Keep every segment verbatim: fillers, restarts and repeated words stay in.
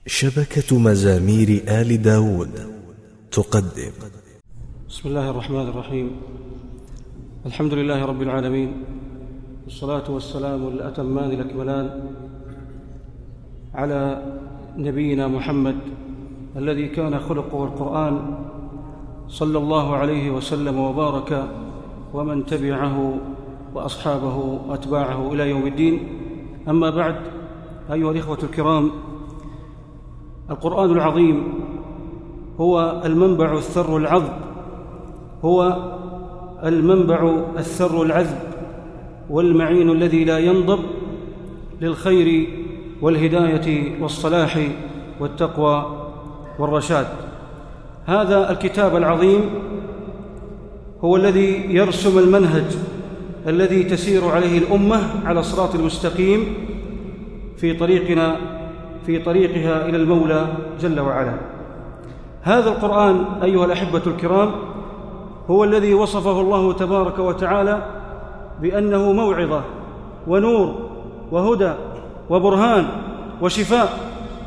شبكة مزامير آل داود تقدم. بسم الله الرحمن الرحيم. الحمد لله رب العالمين، والصلاة والسلام الأتمان الأكملان على نبينا محمد الذي كان خلقه القرآن صلى الله عليه وسلم وبارك ومن تبعه وأصحابه وأتباعه إلى يوم الدين. أما بعد، أيها الإخوة الكرام، القرآن العظيم هو المنبع الثر العذب هو المنبع الثر العذب والمعين الذي لا ينضب للخير والهداية والصلاح والتقوى والرشاد. هذا الكتاب العظيم هو الذي يرسم المنهج الذي تسير عليه الأمة على الصراط المستقيم في طريقنا في طريقها إلى المولى جل وعلا. هذا القرآن أيها الأحبة الكرام هو الذي وصفه الله تبارك وتعالى بأنه موعظة ونور وهدى وبرهان وشفاء،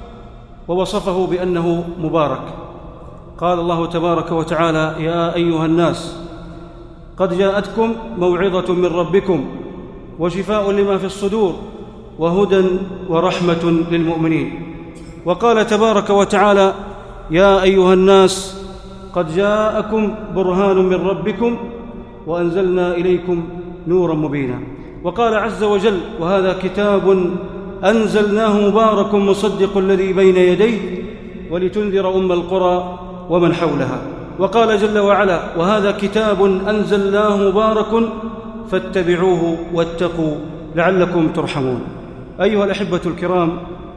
ووصفه بأنه مبارك. قال الله تبارك وتعالى: يا أيها الناس قد جاءتكم موعظة من ربكم وشفاء لما في الصدور وهدى ورحمة للمؤمنين. وقال تبارك وتعالى: يا أيها الناس قد جاءكم برهان من ربكم وأنزلنا إليكم نورا مبينا. وقال عز وجل: وهذا كتاب أنزلناه مبارك مصدق الذي بين يديه ولتنذر أم القرى ومن حولها. وقال جل وعلا: وهذا كتاب أنزلناه مبارك فاتبعوه واتقوا لعلكم ترحمون. أيها الأحبة الكرام،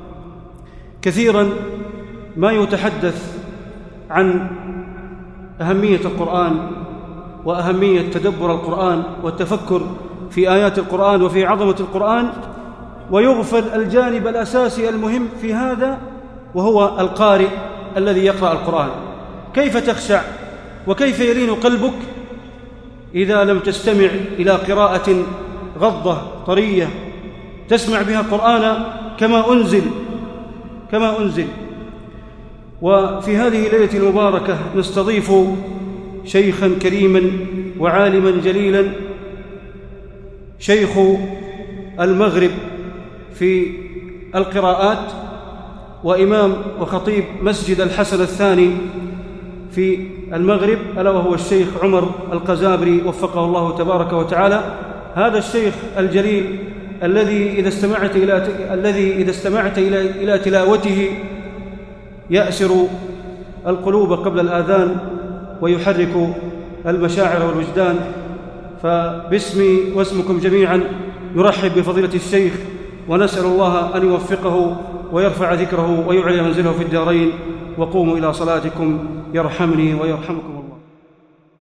كثيرا ما يتحدث عن أهمية القرآن وأهمية تدبر القرآن والتفكر في آيات القرآن وفي عظمة القرآن، ويغفل الجانب الأساسي المهم في هذا، وهو القارئ الذي يقرأ القرآن. كيف تخشع وكيف يلين قلبك إذا لم تستمع إلى قراءة غضة طرية تسمع بها القرآن كما أنزل كما أنزل وفي هذه الليلة المباركة نستضيف شيخا كريما وعالما جليلا، شيخ المغرب في القراءات وإمام وخطيب مسجد الحسن الثاني في المغرب، ألا وهو الشيخ عمر القزابري وفقه الله تبارك وتعالى. هذا الشيخ الجليل الذي إذا استمعت إلى الذي إذا استمعت إلى إلى تلاوته يأسر القلوب قبل الآذان ويحرك المشاعر والوجدان. فباسمي واسمكم جميعا نرحب بفضيلة الشيخ، ونسأل الله أن يوفقه ويرفع ذكره ويعلي منزله في الدارين. وقوموا إلى صلاتكم يرحمني ويرحمكم الله.